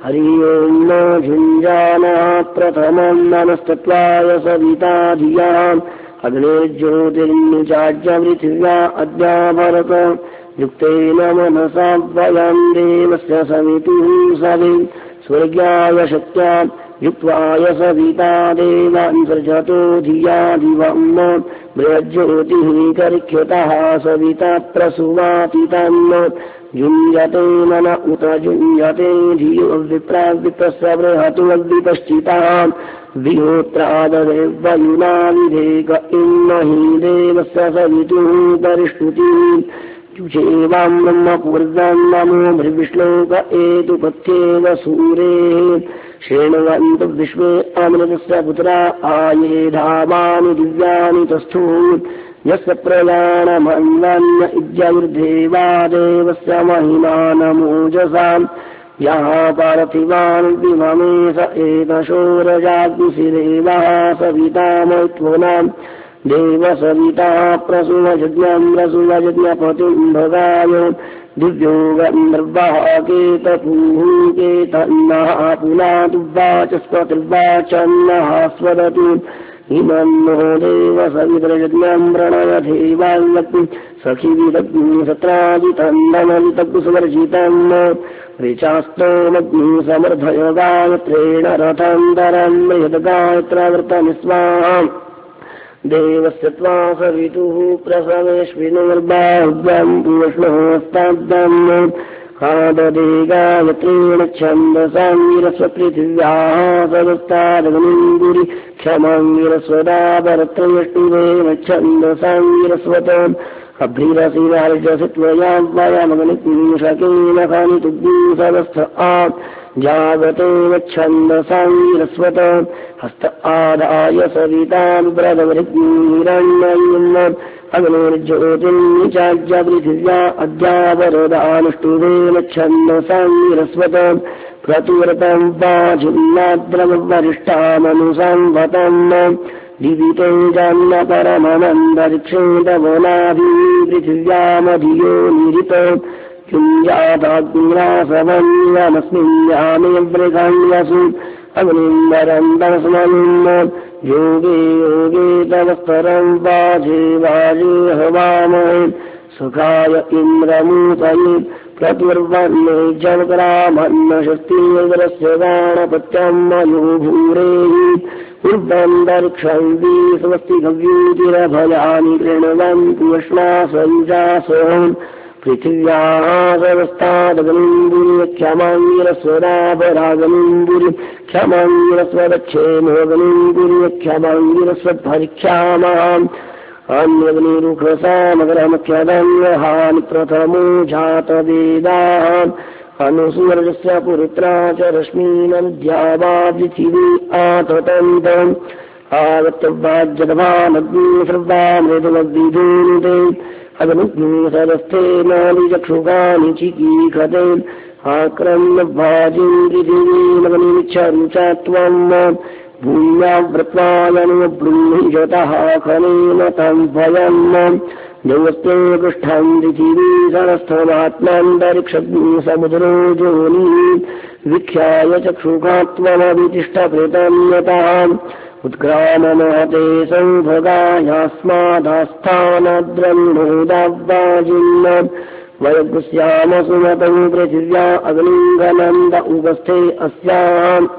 हरि ओं न झुञ्जानः प्रथमं नमस्तत्वाय सविता धियाम् अग्निर्ज्योतिर्निचाज्य पृथिव्या अद्याभरत युक्तेन मनसा वयं देवस्य सवितुः सवि स्वर्गाय शक्त्या युक्त्वाय सविता देवान् सृजतो धिया दिवं बृहज्योतिः कर्क्यतः सविता प्रसुवातितम् युञ्जते मन उत युञ्जते धियो विप्राविप्रस्य बृहतुवद्विपश्चितः विहोत्राददेवयुना विधेक इन्महि देवस्य सवितुः परिष्टुतिः युषेवां ब्रह्मपूर्वं नमो भृविष्णोक एतुपथ्येव सूरेः शृण्वन्तु विश्वे अमृतस्य पुत्रा आये धामानि दिव्यानि तस्थून् यस्य प्रयाणमन्वन्य इद्ययुर्देवा देवस्य महिमानमोजसाम् यः पार्थिवान् विममेश एतशोरजाग्निशिरेवः सविता मैत्वनाम् देवसविता प्रसुवयज्ञम् रसुवयज्ञपतिम् भगाय दिव्यो गन्धर्वः केतपूः केतन्नः पुनातुवाचस्पतिर्वाचन्नः स्वदतु इमन्नो देवसवितर्यज्ञम् प्रणयधेवाल्लग्नि सखिविदग्नि सत्राजितन्दमलितकुसुवर्जितम् ऋचास्तोमग्नि समर्थय गायत्रेण रथान्तरम् बृहद्गायत्रावर्तनिस्वाहाम् देवस्य त्वा सवितुः प्रसवेश्विनोर्बाहुव्यम् पूष्णोस्ताब्दम् काददे गायत्रेण छन्दसाङ्गिरस्वपृथिव्याः सदस्तादग्निङ्गुरि क्षमाङ्गिरस्वदापरत्रयष्टुवेन छन्दसाङ्गिरस्वतम् अभ्रिरसिवार्जसि त्वयाग्वयमग्निपुंशकेन खनितुग्निम् सदस्थ जागतेन छन्दसाङ्गिरस्वत हस्त आदाय सविताम् ब्रदवृग्निरण्यम् अग्निर्ज्योतिर्निचाज्य पृथिव्या अद्यावरदानुष्टुवेन छन्दसाङ्गिरस्वत क्रतुव्रतम् वाजुन्नाद्रवरिष्ठामनुसंवतम् दिविते जान्न परमनन्दरिक्षेदवनाभिः पृथिव्यामधियो निरित युञ्जाताग्निरासवन्यमस्मिन् यामे वृगाण्यसु अग्निन्दरन्दस्मन् योगे योगे तवस्तरम् वाजे वाजे हवामहे सुखाय इन्द्रमूतये प्रतुर्वन्ने जलग्रामन्नशस्तीन्द्रस्य गाणपत्यम् मयो भूरेः उर्वन्तरिक्षम् स्वस्ति गव्यूतिरभयानि कृण्वन्तु अश्वासयुजासोऽहम् पृथिव्याः सदस्तादग्निम्बुरि क्षमाङ्गिरस्वदापरागनिम्बुरि क्षमाङ्गिरस्वदक्षेमोऽग्निम्बुरि क्षमाङ्गिरस्वद्भरिक्ष्यामः अन्यग्निरुखसामग्रमख्यदन्यहानि प्रथमो जातवेदाः अनुसूर्यस्य पुरुत्रा च रश्मीनद्यावा पृथिवी आततन्तम् आगत्यवाज्यदभानग्नि सर्वा मृदुमद्विधूनुते अग्निग्नि सदस्थे नालिचक्षुकानि चिकीखते आक्रम्य भाजिम् पृथिवीमग्निच्छरुचा त्वम् भूम्याव्रत्वायनुब्रूहिजतः खनेन तम् भयम् देवस्ते पृष्ठम् पृथिवी सरस्थमात्मान्तरिक्षग्नि समुद्रो जोनिः विख्याय चक्षुषा त्वमवितिष्ठकृतम् यतः उत्क्राममहते सौभगायास्मादास्थानद्रन्नोदावाजिन् वयगुस्याम सुमतम् पृथिव्या अग्निङ्गनन्द उगस्थे अस्याम्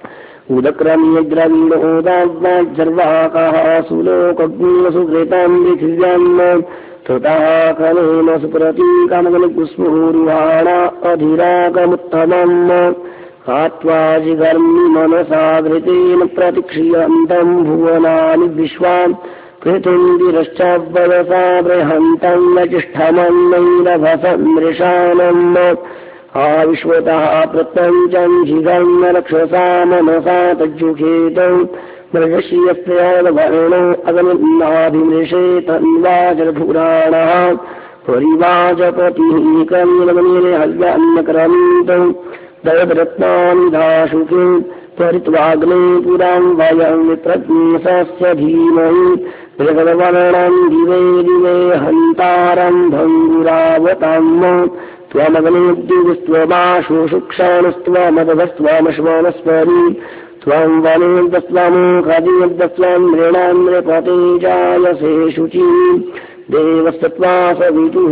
उदक्रम्यद्रविणोदावाज्जर्वाकः सुलोकग्निसुकृतम् पृथिव्याम् ततः खलेन सुप्रतीकमग्निकुस्मुरुहाणा अधिरागमुत्तमम् आत्वाजिगर्मि मनसा घृतेन प्रतिक्षियन्तम् भुवनानि विश्वान् पृथिवीरश्चावदसा बृहन्तम् वजिष्ठमन्नैरभसमृषानम् आविश्वतः प्रत्यञ्चम् जिगर्मरक्षसा मनसा तज्जुखेतौ मृगश्रियस्त्रयावर्णो अग्निनाभिमृशे तन्वाजलधुराणः परिवाजपतिः कमिलमनिर्हव्यान्नक्रमीतौ दयद्रत्नानि दाशुके त्वरित्वाग्ने पुराम् वयम् विप्रज्ञसस्य धीमहि मृगवर्णम् दिवे दिवे हन्तारम् भङ्गुरावताम् त्वमग्निद्युस्त्वमाशुषुक्षाणस्त्वमदभस्त्वमश्वानस्वरी त्वं वनेन्दस्त्वमोखदीयद्स्त्वं नृणान्नृपते जायसे शुचि देवस्तत्त्वा सवितुः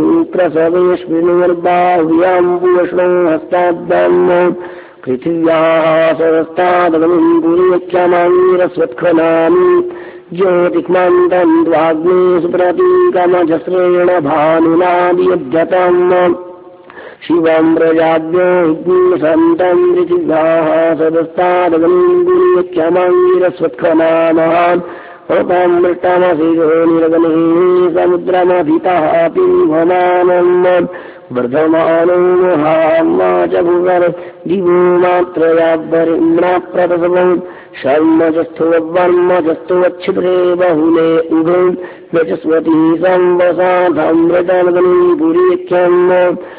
प्रसवेष्विनुर्बाह्व्याम्बुष्णो हस्ताद्ब्रह्म पृथिव्याः सरस्तादगमिम् पुरीक्षमाङ्गिरस्वत्खनानि ज्योतिक्मन्तम् द्वाग्ने सुप्रतीकमजस्रेण भानुनादियुध्यतम् शिवम् प्रजाभ्यो विघ्नसन्तम् पृथिव्याः सरस्तादगमिम् पुरीक्षमाङ्गिरस्वत्खनामहान् अपामृष्टमसिजो निरगणे समुद्रमभितः पिंहमानम् वर्धमानो मोहाम्मा च भुवर दिवो मात्रयाब्बरिम्नाप्रतसवम् शर्मजस्थुवर्मजस्तुवच्छिद्रे बहुले उभे वचस्वती संवसाधमृतमग्नी पुरीख्यम्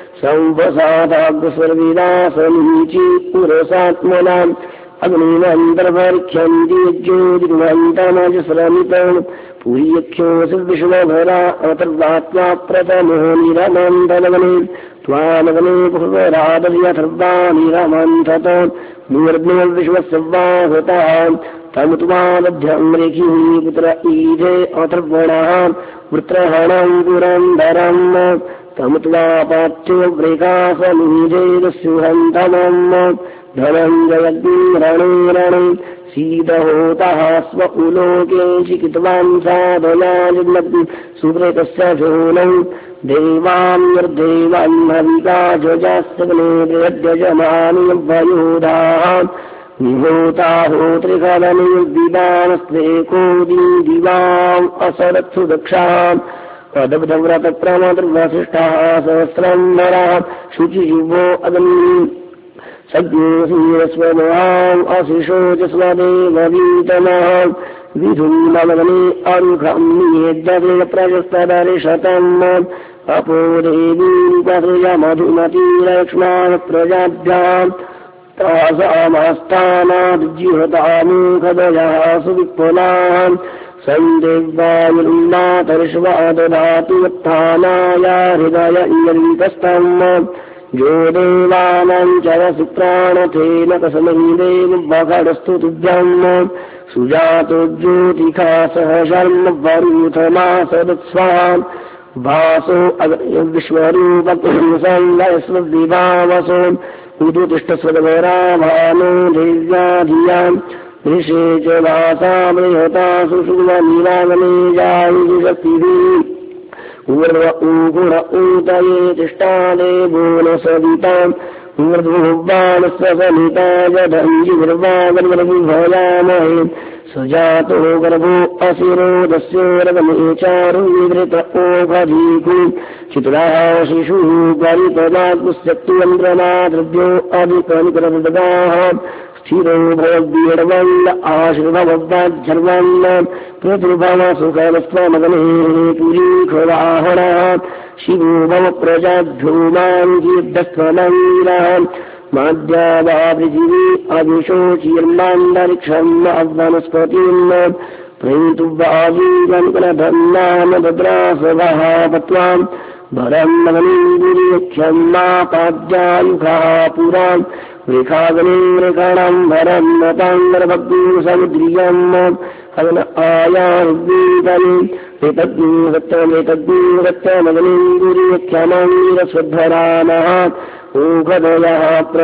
संवसादाग्रस्वर्विदासनीची पुरसात्मनाम् अग्निमन्तर्परिख्यन्ति ज्योतिर्मन्तमजस्रमितम् पुरीख्योऽसि विश्वभरा अतर्वात्मा प्रथमो निरमन्तनगणे त्वामगणे पुष्परादर्यथर्वा निरमन्थत मूर्ध्निर्विश्वस्य वाहृतः तमुत्वादभ्यम् रेखिः पुत्र ईधे अथर्वणः वृत्रहणम् पुरन्दरम् तमुत्वापाच्यो व्रेकासमीधेदस्युहन्तमम् धनञ्जयग्निम् रणे रणे सीदहोतः स्व उलोके चिकित्वान् साधयाजग्नग्नि सुव्रतस्य झोनम् देवान्यर्देवान्नविका जजास्तग्ने बृहद्यजमानि वयोधाः निहोता होत्रिकलनिर्दिवानस्त्रेको दिवाम् असरत्सु दक्षाम् अदब्धव्रतप्रमदर्वसिष्ठः सहस्रम् नरः शुचिजुवो अग्नि सज्ञोऽसीरस्वमहाम् अशिशोचस्वदेववीतमः विधूमगने अरुखम् नियेद्यते प्रजस्तदर्शतम् अपो देवीनिपसृज मधुमतीरक्ष्मान् प्रजाभ्याम् तासामस्तानाद्जिहतामुखदयः सुविपुलान् सन्देवायुर्नातर्ष्वा ददातु उत्थानाय हृदय इयन्तस्तम् जो देवानाम् चरसि प्राणथेन तस्मै देवबखडस्तु तुभ्यम् सुजातो ज्योतिखा सह शर्म वरूथमासदत्स्वान् भासो विश्वरूपपुंसंलयस्वविभावसो उदुतिष्ठस्वदवराभानो देव्या धियाम् ऋषे च वासा बृहता सुषुम्निरागमे जायुषक्तिभिः ऊर्व ऊगुण ऊतये तिष्ठा देवो न सविताम् ऊर्ध्वोबाणस्य समिता जधञ्जिर्वागर्विभयामहे सजातो गर्भो असिरोदस्योरगमे चारुविवृत ओघधीकु चित्राः शिशुः परितदाग्स्यक्तियन्त्रमाद्रव्यो अधिकनिकरदगाः स्थिरो भवद्वीडवल्ल आश्रितवद्वाज्झर्वल्ल पृथुभवसुखलस्त्वमगने पुरीखवाहणः शिवो भव प्रजाभ्योमान् कीर्धस्त्वमङ्गिरः माद्यावा पृथिवी अभिशोचीर्मान्दरिक्षम् अवनस्पतिम् प्रैतुवाजीवन्कुलधन्नाम दद्रासवः पत्वाम् भरम् नगनीन्द्रियख्यम् मापाद्यायुखः पुराम् वृखागनीमृगणम् भरम् नताङ्गरभग्निम् समुद्रियम् हवन आयारुद्वीतम् एतद्गीरत्तमगनीन्द्रियख्यमङ्गिरस्वद्धरामः ओघदयः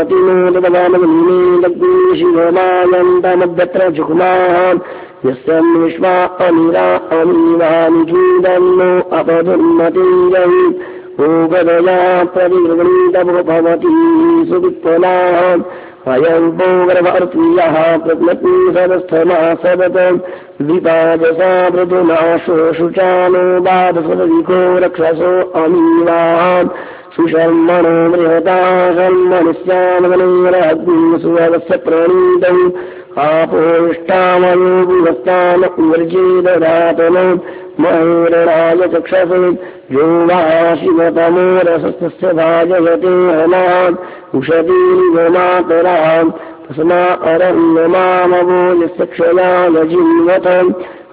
प्रतिमोदवनमग्निशिवमायन्तमभ्यत्र जुह्माः यस्यम् विश्वा अनिरा अनीवानिखीदन्नो अपधुन्मतिञ्जम् ओघदया प्रतिगृणीतभवती सुविपुलाः अयम् भोगर्भर्त्वीयः प्रज्ञती सदस्थमासदत विपाजसा मृदुनाशो शुचानो बाधसदविको रक्षसो अमीवाः सुशर्मणो बृहता शर्मणिस्यामगणैरग्निम् सुभगस्य प्रणीतम् आपोष्टामयो विभस्तान ऊर्जेदधातनम् महेरणाय चक्षसे यो वा शिवतमो रसस्तस्य भाजयते हनाम् उषतीरिव मातराम् तस्मा अरण्यमामवो यस्य क्षयाय जीवतम्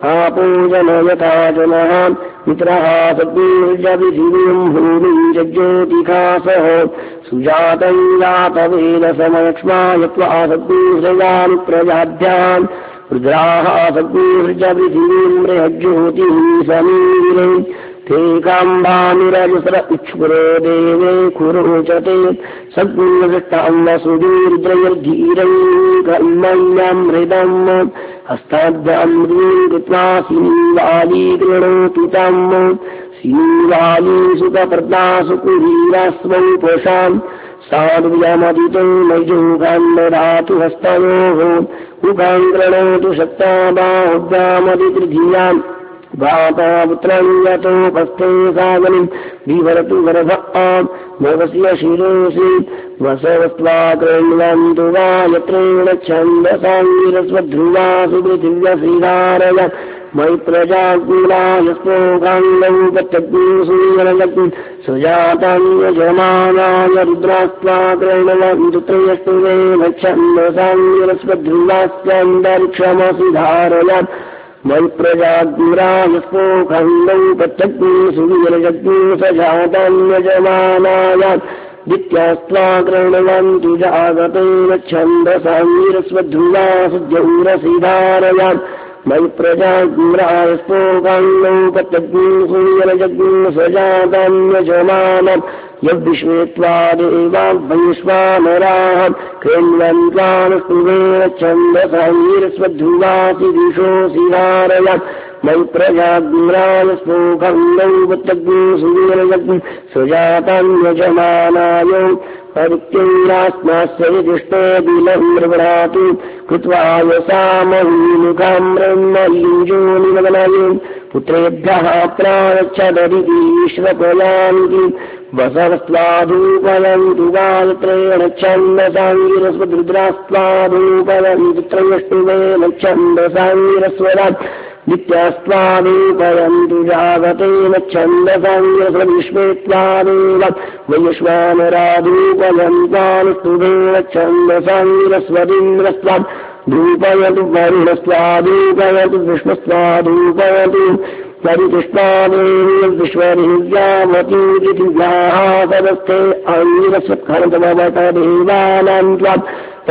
आपूजन यथा जनः मित्रः सद्भिर्जविधिम् भूमिम् ज्योतिकासः सुजातम् जातवेदसमक्ष्मा यत्त्वा सद्भिर्जयामि प्रजाभ्याम् रुद्राः सद्भिर्जविधिम् बृहज्योतिः समीरे ते काम्बामिरजसर उच्छ्वरो देवे कुरोचते सद्भिर्दृष्टाम् वसुभिर्द्रयर्धीरैः कर्मण्यमृतम् हस्ताभ्याम् कृत्वा सिनीवाली गृह्णोतु तम् सिनीवाली सुखप्रदासु कुरीरास्वौ पुषाम् साधुयमदितो नैजोगाम् ददातु हस्तयोः मुखाम् गृह्णोतु शक्ता बाहुभ्यामदितृधियाम् वातापुत्रम् यतोपस्थे सागनिम् विभरतु गर्भम् भवस्य शिरोसि वसवस्त्वा कृण्वन्तु वा यत्रेण छन्दसाङ्गिरस्वध्रुवासु पृथिव्यश्रीधारय मयि प्रजाग्निलायस्पोकाङ्गौ गच्छग्निसूयनगम् सुजातान्यजमानाय रुद्रास्त्वा कृण्वन्तु त्रयष्टुवेन छन्दसाङ्गिरस्वध्रुवास्यन्तरिक्षमसि धारय मयि प्रजाग्निरायस्पोखण्डौ गच्छग्निसूयनगम् सजातान्यजमानाय दित्यास्त्वा कृण्वन्तु जागतेन छन्दसाङ्गिरस्वध्रुवासुद्यौरसि धारय मयि प्रजाग्निरायस्पोखण्डौ गच्छग्निसूयनगम् सजातान्यजमानम् यद्विश्वेत्वा देवा वैश्वानराः कृण्वन्त्वानुष्टुवेन छन्दसाङ्गिरस्वध्रुवासि दिशोऽसि धारय मयि प्रजाग्निरायस्पोखण्डौ गच्छग्निसूयनगम् सजातान्यजमानाय परित्यैरास्मास्य विदिष्टे बिलम् मृगणातु कृत्वा यसामहीमुखाम् ब्रह्मयुञ्जोनिवदनये पुत्रेभ्यः प्रायच्छदरितीश्वपलान्ति वसवस्त्वाधूपयन्तु गायत्रेण छन्दसाङ्गिरस्वरुद्रास्त्वाधूपयन्तु त्रयष्टुवेन छन्दसाङ्गिरस्वरात् नित्यास्त्वादूपयन्तु जागतेन छन्दसाङ्गिरस्वविश्वेत्वादेव वैश्वानराधूपयन्त्वानुष्टुवेन छन्दसाङ्गिरस्वरिन्द्रस्त्वाम् धूपयतु वरुणस्त्वाधूपयतु विष्णुस्त्वाधूपयतु परितिष्ठादेवीर्विश्वदेव्यावती पृथिव्याः सदस्थे अङ्गिरस्वत्खरतमवतदेवानाम् त्वाम्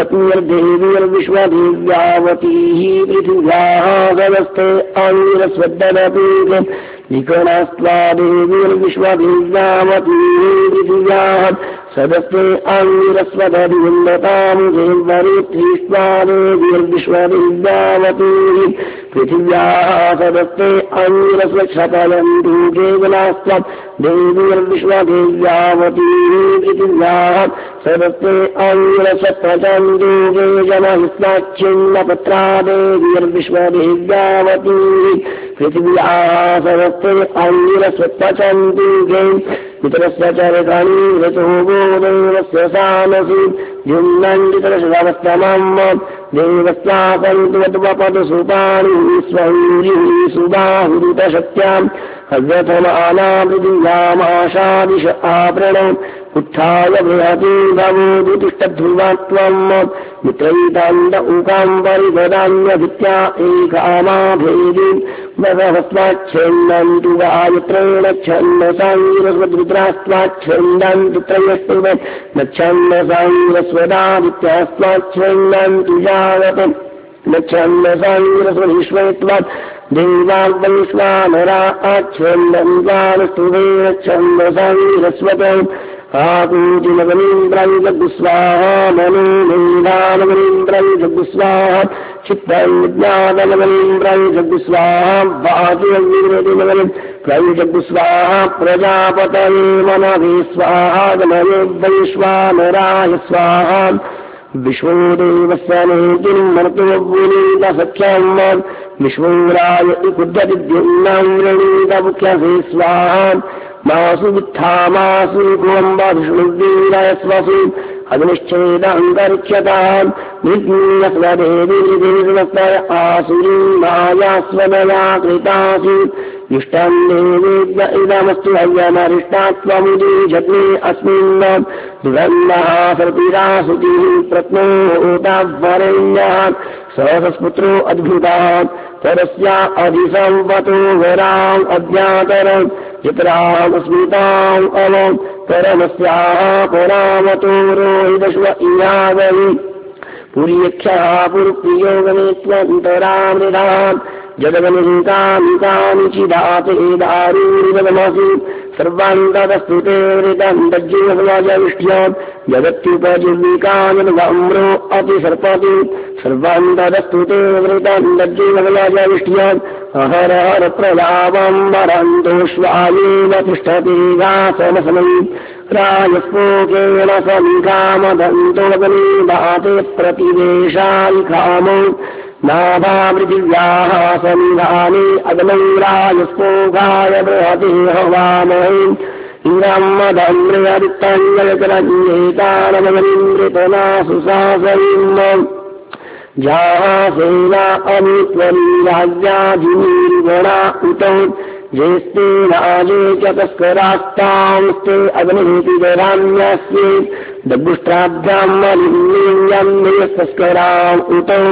पत्नीर्देवीर्विश्वदेव्यावतीः पृथिव्याः सदस्थे अङ्गिरस्वद्दनपीठे निकणास्त्वा देवीर्विश्वदेव्यावतीः पृथिव्याः सदस्थे अङ्गिरस्वदधिन्नताम् देवरित्रीष्ट्वा देवीर्विश्वदेव्यावतीः पृथिव्याः सदस्थे अङ्गिरस्वच्छपलन्तु केवलास्त्वम् देवीर्विश्वदेव्यावतीः पृथिव्याः सदस्थे अङ्गिरस्वच्छन्तु केजमहिस्नाच्छिन्नपत्रा देवीर्विश्वदेव्यावतीः पृथिव्याः सदस्थे अङ्गिरस्वच्छन्तु पितरस्य चरकाणि रतो गोदेवस्य सानसि जुम्नण्डितरशवस्तमम् देवस्यासन्तु वद्वपतु सुपाणि स्वौरिः सुबाहुरुतशक्त्याम् हव्यथमाना पृथिव्यामाशादिश आपृणम् उत्थाय बृहती भवोदुतिष्ठध्रुवत्वम् मित्रैतान्त उकाम् परिददान्यभित्या एकामाभेदीम् वसवस्त्वाच्छिन्नन्तु गायत्रेण छन्दसाङ्गिरस्वरुद्रास्त्वाच्छिन्नन्तु त्रयष्टुवे न छन्दसाङ्गिरस्वदादित्यास्त्वाच्छिन्नन्तु जागतम् न छन्दसाङ्गिरस्वविश्वेत्वात् देवावैश्वानरा आच्छिन्नन्त्वानुष्टुवेन छन्दसाङ्गिरस्वतम् आकूतिमगनीन्द्रम् जगुस्वाहा मनोमेधानगनीन्द्रम् जगुस्वाहा चित्तम् विज्ञातमगनीन्द्रम् जगुस्वाहा वाचुरगिरिमगनीम् त्रयम् जगुस्वाहा प्रजापतये मनवे स्वाहा गमये वैश्वानराय स्वाहा विश्वो देवस्य नेतिम् मर्तुर्विनीतसख्यम् विश्वोराय इकुद्यतिद्युम्नम् वृणीतमुख्यसे स्वाहा मासु वित्थामासु कुम्भविष्णुवीरयस्वसु अग्निश्चेदन्तरिक्षताम् विघ्नीयस्वदेवीर्देवस्य आसुरी मायास्वदया कृतासि इष्टम् देवेभ्य इदमस्तु हव्यमरिष्टात्वमुदीजग्ने अस्मिन् दुरन्नः सर्पिरासुतिः प्रत्नोतावरेण्यः सहस्पुत्रो अद्भुताम् तरस्या अधिसंवतो वराम् अज्ञातरम् चित्रामस्मिताम् अवम् परमस्याः पुरामतो रोहिदश्व इयावनि पुर्यक्षः पुरुप्रियोगमे त्वन्तरामृताम् जगदनुकामिकानि चिदाते दारूरिवदमसि सर्वान्तदस्तुते वृतम् तज्जीवसमाजविष्ट्याम् जगत्युपजीविकामनुगम्रो अतिसर्पति सर्वान्तदस्तुते वृतम् तज्जीवसमाजविष्ट्याम् अहरहर प्रलापम् वरन्तोष्वायेन तिष्ठति घासमसमयि रायस्पोकेन समिकामदन्तोगनी दाते प्रतिवेशायि कामो नाभा पृथिव्याः समिधाने अग्नैरायस्पोकाय बृहते हवामहे इरम्मधम्रयरित्तञ्जलचरञ्जेतानमगरीमृतना सुसासरिम् जासेना अमित्वरी राज्याधिनीर्गणा उतौ जेस्ते राजे च तस्करास्तांस्ते अग्निति दराम्यस्ये दग्ुष्ट्राभ्याम् मलिन्यम् तस्कराम् उतौ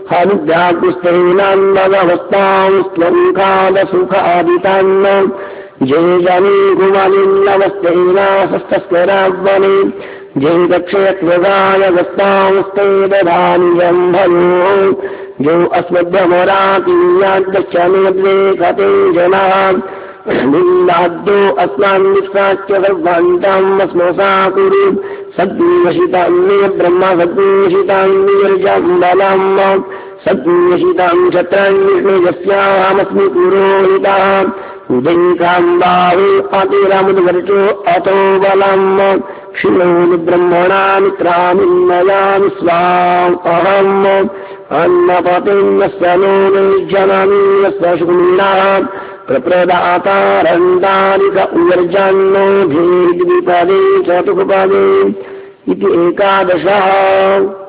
हनुद्यागुस्तेनान्नवस्तांस्त्वङ्कादसुखादितान्न जे जने कुमलिन्नवस्तेना सस्तस्करावने जे दक्षयत्वगायवस्तांस्ते दधानियम् भयो जो अस्मद्भ्रमरातीयाद्गच्छ मेद्वे कते जनाः निन्दाद्यो अस्मान्निप्साच्च सर्वान्ताम् अस्मसा कुरु सद्विवशिताम् मे ब्रह्म सद्विवशिताम् वीर्यम् बलम् सद्विवशिताम् क्षत्रान्विष्णुजस्यामस्मि पुरोहितः उदैकाम् बाहु अतिरमुद्वर्चो अतो बलम् शिलो ब्रह्मणा मित्रामिन्नयामि स्वाम् अहम् अन्नपतिन्नस्य नो निर्जनमीयस्य शून्यः प्रप्रदातारन्दानिक उर्जन्नो धीर्द्विपदे चतुःपदे इति 11